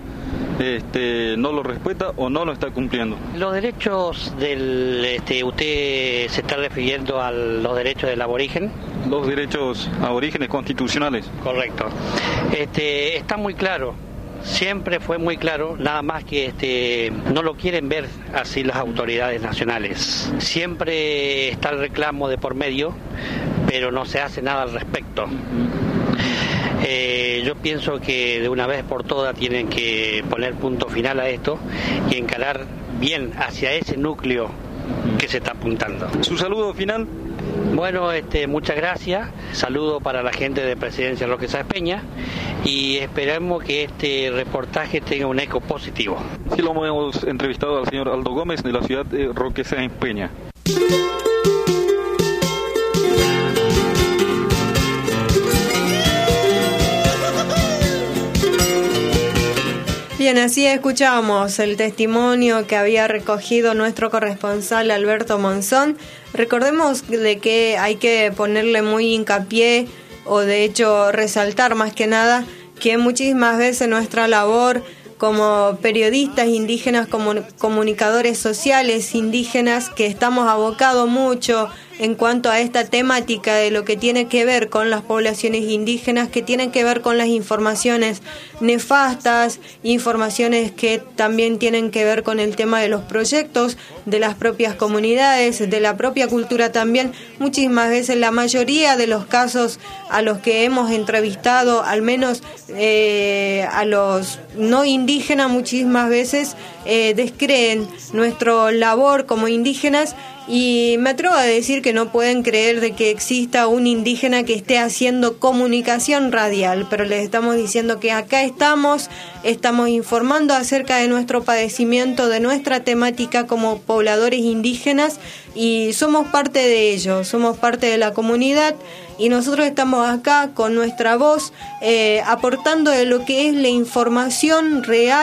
no lo respeta o no lo está cumpliendo? Los derechos usted se está refiriendo a los derechos del aborigen. Los derechos aborígenes constitucionales. Correcto. Está muy claro. Siempre fue muy claro, nada más que no lo quieren ver así las autoridades nacionales. Siempre está el reclamo de por medio, pero no se hace nada al respecto. Yo pienso que de una vez por todas tienen que poner punto final a esto y encarar bien hacia ese núcleo que se está apuntando. ¿Su saludo final? Bueno, muchas gracias. Saludo para la gente de Presidencia Roque Sáenz Peña y esperamos que este reportaje tenga un eco positivo. Sí, lo hemos entrevistado al señor Aldo Gómez de la ciudad de Roque Sáenz Peña. Bien, así escuchamos el testimonio que había recogido nuestro corresponsal Alberto Monzón. Recordemos de que hay que ponerle muy hincapié, o de hecho resaltar más que nada, que muchísimas veces nuestra labor como periodistas indígenas, como comunicadores sociales indígenas, que estamos abocados mucho en cuanto a esta temática de lo que tiene que ver con las poblaciones indígenas, que tienen que ver con las informaciones nefastas, informaciones que también tienen que ver con el tema de los proyectos de las propias comunidades, de la propia cultura también. Muchísimas veces, la mayoría de los casos a los que hemos entrevistado, al menos a los no indígenas, muchísimas veces descreen nuestra labor como indígenas. Y me atrevo a decir que no pueden creer de que exista un indígena que esté haciendo comunicación radial, pero les estamos diciendo que acá estamos informando acerca de nuestro padecimiento, de nuestra temática como pobladores indígenas, y somos parte de ello, somos parte de la comunidad, y nosotros estamos acá con nuestra voz aportando de lo que es la información real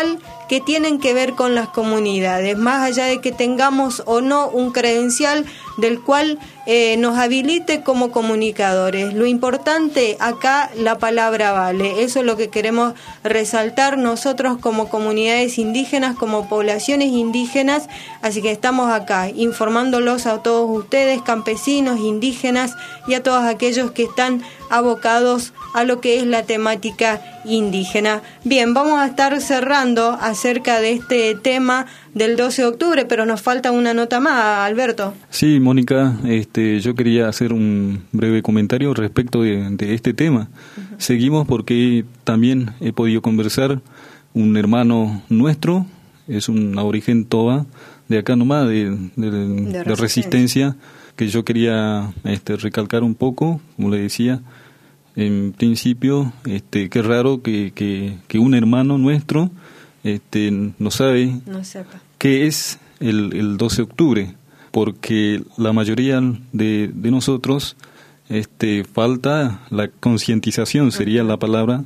que tienen que ver con las comunidades, más allá de que tengamos o no un credencial del cual nos habilite como comunicadores. Lo importante acá, la palabra vale. Eso es lo que queremos resaltar nosotros como comunidades indígenas, como poblaciones indígenas. Así que estamos acá informándolos a todos ustedes, campesinos, indígenas y a todos aquellos que están abocados a lo que es la temática indígena. Bien, vamos a estar cerrando acerca de este tema del 12 de octubre, pero nos falta una nota más, Alberto. Sí, Mónica, yo quería hacer un breve comentario respecto de este tema. Seguimos porque también he podido conversar un hermano nuestro, es un aborigen toba, de acá nomás, de Resistencia, que yo quería recalcar un poco, como le decía, en principio, qué raro que un hermano nuestro no sabe qué es el 12 de octubre, porque la mayoría de nosotros falta la concientización, sería la palabra,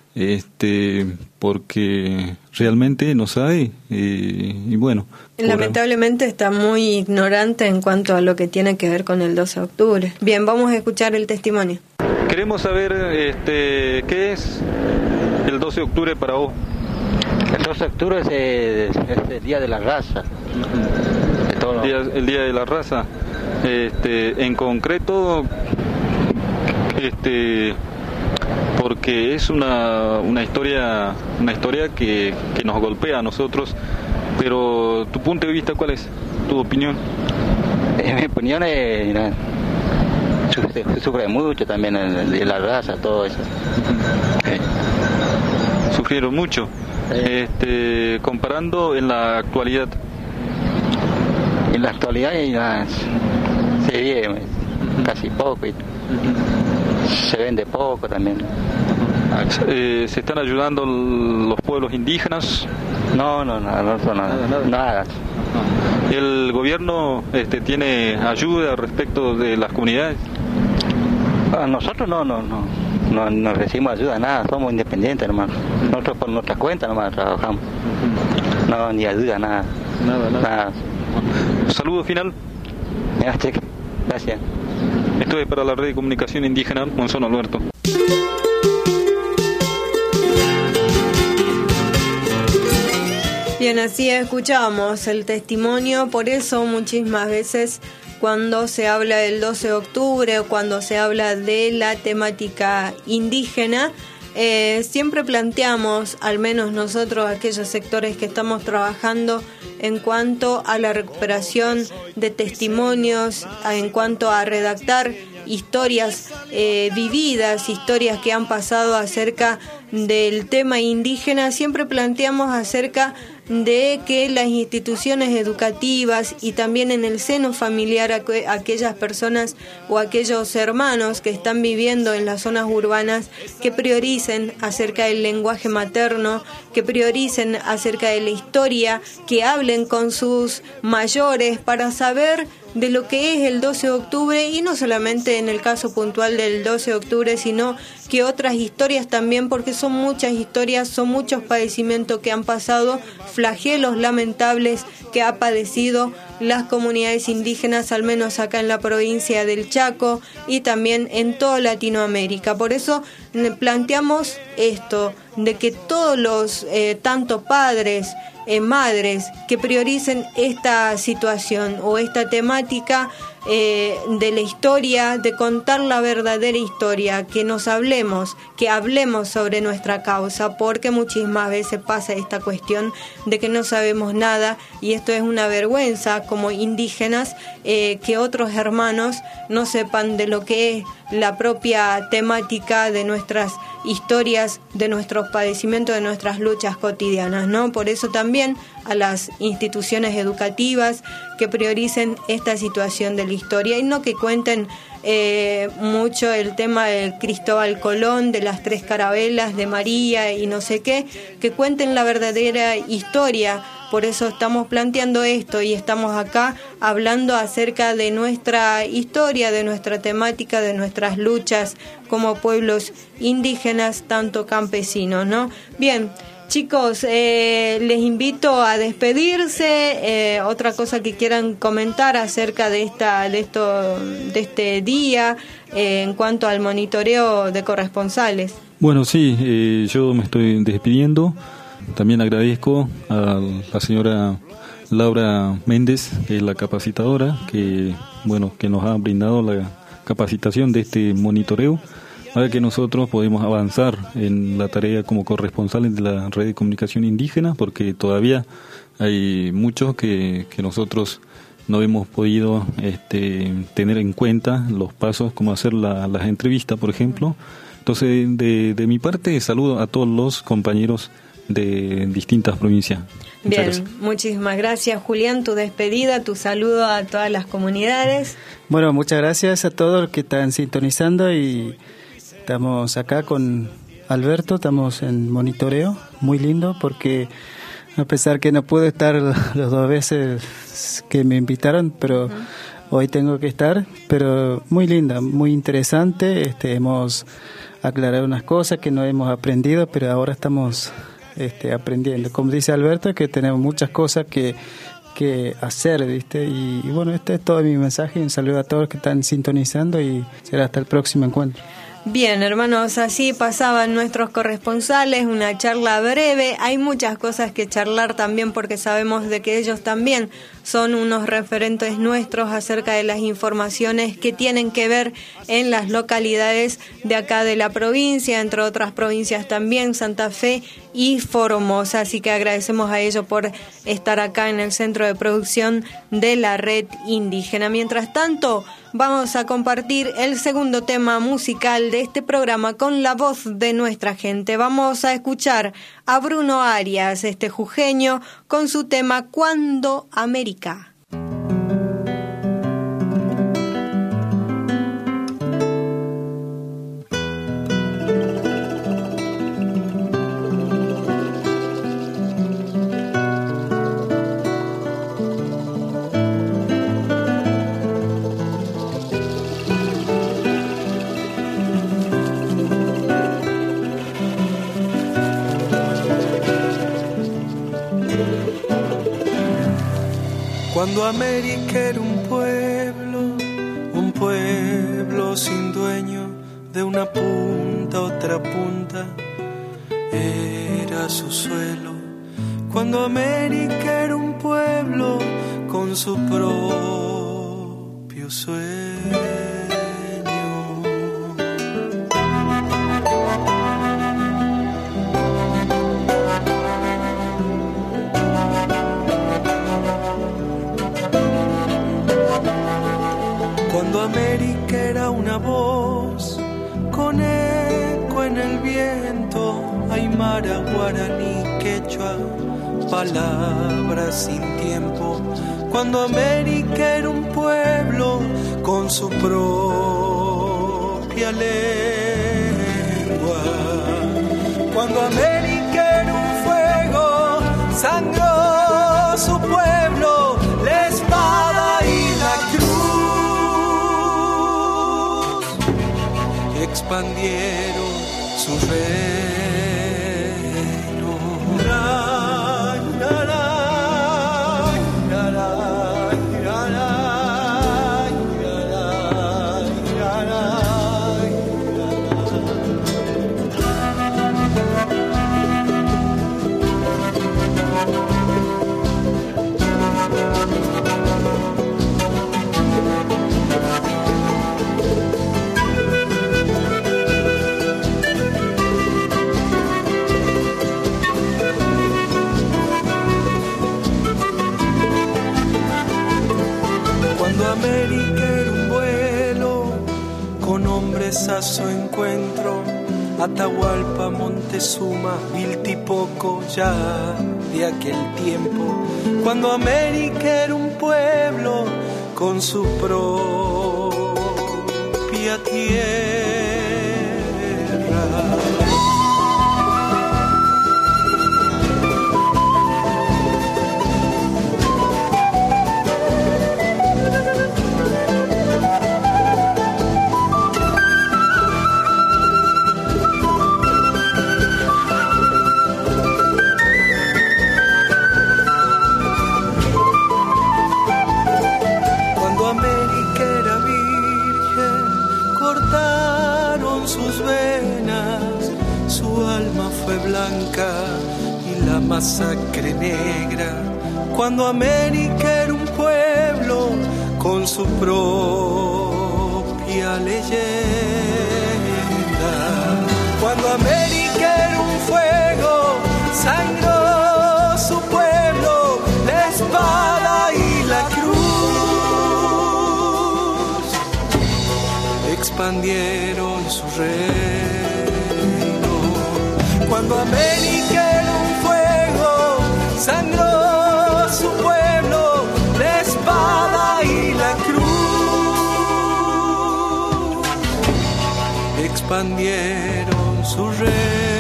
porque realmente no sabe, y bueno. Lamentablemente está muy ignorante en cuanto a lo que tiene que ver con el 12 de octubre. Bien, vamos a escuchar el testimonio. Queremos saber qué es el 12 de octubre para vos. El 12 de octubre es el Día de la Raza. El día de la Raza. En concreto, porque es una historia que nos golpea a nosotros, pero tu punto de vista, ¿cuál es? ¿Tu opinión? Mi opinión es... Se sufre mucho también de la raza, todo eso. Sufrieron mucho. Comparando en la actualidad. En la actualidad se vive casi poco y se vende poco también. ¿Se están ayudando los pueblos indígenas? No nada. ¿El gobierno tiene ayuda respecto de las comunidades? A nosotros no recibimos ayuda, nada, somos independientes hermano. Nosotros por nuestra cuenta nomás trabajamos. No, ni ayuda, nada. Nada. Saludo final. Gracias. Esto es para la Red de Comunicación Indígena Monzón Alberto. Bien, así escuchamos el testimonio, por eso muchísimas veces cuando se habla del 12 de octubre o cuando se habla de la temática indígena, siempre planteamos, al menos nosotros, aquellos sectores que estamos trabajando en cuanto a la recuperación de testimonios, en cuanto a redactar historias vividas, historias que han pasado acerca del tema indígena, siempre planteamos acerca de que las instituciones educativas y también en el seno familiar aquellas personas o aquellos hermanos que están viviendo en las zonas urbanas que prioricen acerca del lenguaje materno, que prioricen acerca de la historia, que hablen con sus mayores para saber de lo que es el 12 de octubre y no solamente en el caso puntual del 12 de octubre, sino que otras historias también, porque son muchas historias, son muchos padecimientos que han pasado, flagelos lamentables que ha padecido las comunidades indígenas, al menos acá en la provincia del Chaco y también en toda Latinoamérica. Por eso planteamos esto, de que todos los, tanto padres, madres, que prioricen esta situación o esta temática de la historia, de contar la verdadera historia, que nos hablemos, que hablemos sobre nuestra causa, porque muchísimas veces pasa esta cuestión de que no sabemos nada y esto es una vergüenza como indígenas, que otros hermanos no sepan de lo que es la propia temática de nuestras historias, de nuestros padecimientos, de nuestras luchas cotidianas, ¿no? Por eso también a las instituciones educativas que prioricen esta situación de la historia y no que cuenten mucho el tema de Cristóbal Colón, de las 3 carabelas, de María y no sé qué, que cuenten la verdadera historia. Por eso estamos planteando esto y estamos acá hablando acerca de nuestra historia, de nuestra temática, de nuestras luchas como pueblos indígenas, tanto campesinos, ¿no? Bien, Chicos, les invito a despedirse. Otra cosa que quieran comentar acerca de este día en cuanto al monitoreo de corresponsales. Bueno, sí, yo me estoy despidiendo. También agradezco a la señora Laura Méndez, que es la capacitadora, que nos ha brindado la capacitación de este monitoreo para que nosotros podamos avanzar en la tarea como corresponsales de la red de comunicación indígena, porque todavía hay muchos que nosotros no hemos podido tener en cuenta los pasos, como hacer las entrevistas, por ejemplo. Entonces, de mi parte, saludo a todos los compañeros de distintas provincias. Bien, muchísimas gracias. Julián, tu despedida, tu saludo a todas las comunidades. Bueno, muchas gracias a todos los que están sintonizando y estamos acá con Alberto, estamos en monitoreo, muy lindo porque a pesar que no pude estar las 2 veces que me invitaron, pero hoy tengo que estar, pero muy linda, muy interesante, hemos aclarado unas cosas que no hemos aprendido, pero ahora estamos aprendiendo. Como dice Alberto, que tenemos muchas cosas que hacer, ¿viste? Y bueno, este es todo mi mensaje. Un saludo a todos que están sintonizando y será hasta el próximo encuentro. Bien, hermanos, así pasaban nuestros corresponsales, una charla breve. Hay muchas cosas que charlar también porque sabemos de que ellos también son unos referentes nuestros acerca de las informaciones que tienen que ver en las localidades de acá de la provincia, entre otras provincias también, Santa Fe y Formosa. Así que agradecemos a ellos por estar acá en el centro de producción de la red indígena. Mientras tanto, vamos a compartir el segundo tema musical de este programa con la voz de nuestra gente. Vamos a escuchar a Bruno Arias, jujeño, con su tema Cuando América. Cuando América era un pueblo sin dueño, de una punta a otra punta era su suelo. Cuando América era un pueblo con su propio sueño. Cuando América era una voz con eco en el viento, aymara, guaraní, quechua, palabras sin tiempo. Cuando América era un pueblo con su propia lengua. Cuando América era un fuego, sangró su pueblo, la espada y la cruz expandieron su reino. América era un vuelo con hombres a su encuentro, Atahualpa, Montezuma, Viltipoco, ya de aquel tiempo. Cuando América era un pueblo con su propia tierra. masacre negra, cuando América era un pueblo con su propia leyenda, cuando América era un fuego, sangró su pueblo, la espada y la cruz expandieron su reino, cuando América era un fuego, sangró su pueblo, la espada y la cruz expandieron su reino.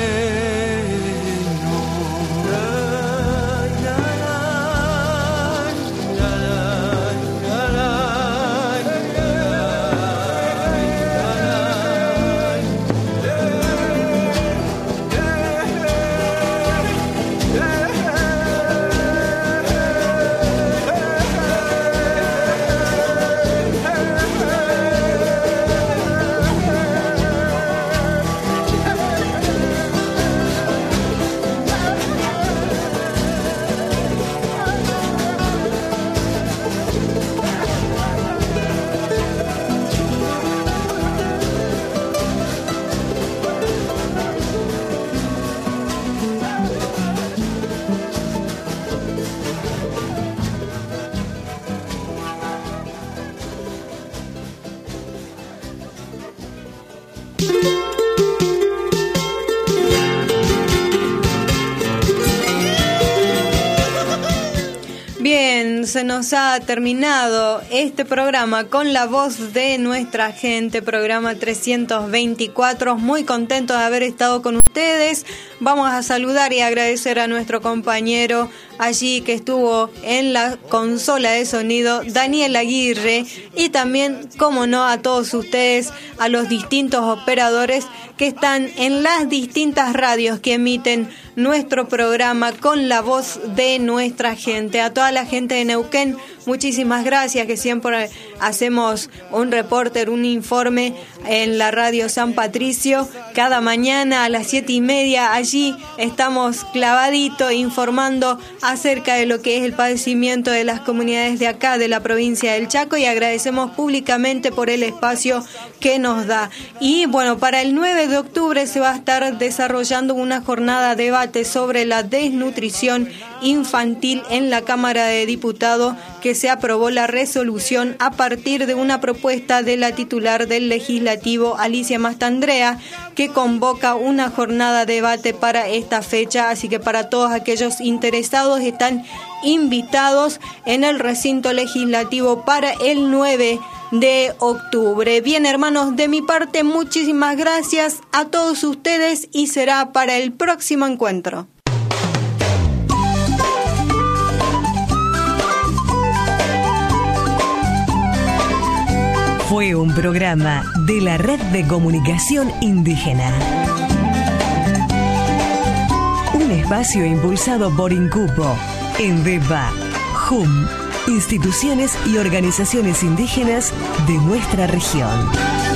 Bien, se nos ha terminado este programa con la voz de nuestra gente, programa 324. Muy contentos de haber estado con ustedes. Vamos a saludar y agradecer a nuestro compañero allí que estuvo en la consola de sonido, Daniel Aguirre, y también, como no, a todos ustedes, a los distintos operadores que están en las distintas radios que emiten nuestro programa con la voz de nuestra gente. A toda la gente de Neuquén, muchísimas gracias, que siempre hacemos un reporter, un informe en la radio San Patricio. Cada mañana a las 7:30 allí estamos clavaditos informando acerca de lo que es el padecimiento de las comunidades de acá, de la provincia del Chaco, y agradecemos públicamente por el espacio que nos da. Y bueno, para el 9 de octubre se va a estar desarrollando una jornada de debate sobre la desnutrición infantil en la Cámara de Diputados, que se aprobó la resolución a partir de una propuesta de la titular del Legislativo, Alicia Mastandrea, que convoca una jornada de debate para esta fecha. Así que para todos aquellos interesados están invitados en el recinto legislativo para el 9 de octubre. Bien, hermanos, de mi parte, muchísimas gracias a todos ustedes y será para el próximo encuentro. Fue un programa de la Red de Comunicación Indígena. Un espacio impulsado por INCUPO, ENDEVA, JUM, instituciones y organizaciones indígenas de nuestra región.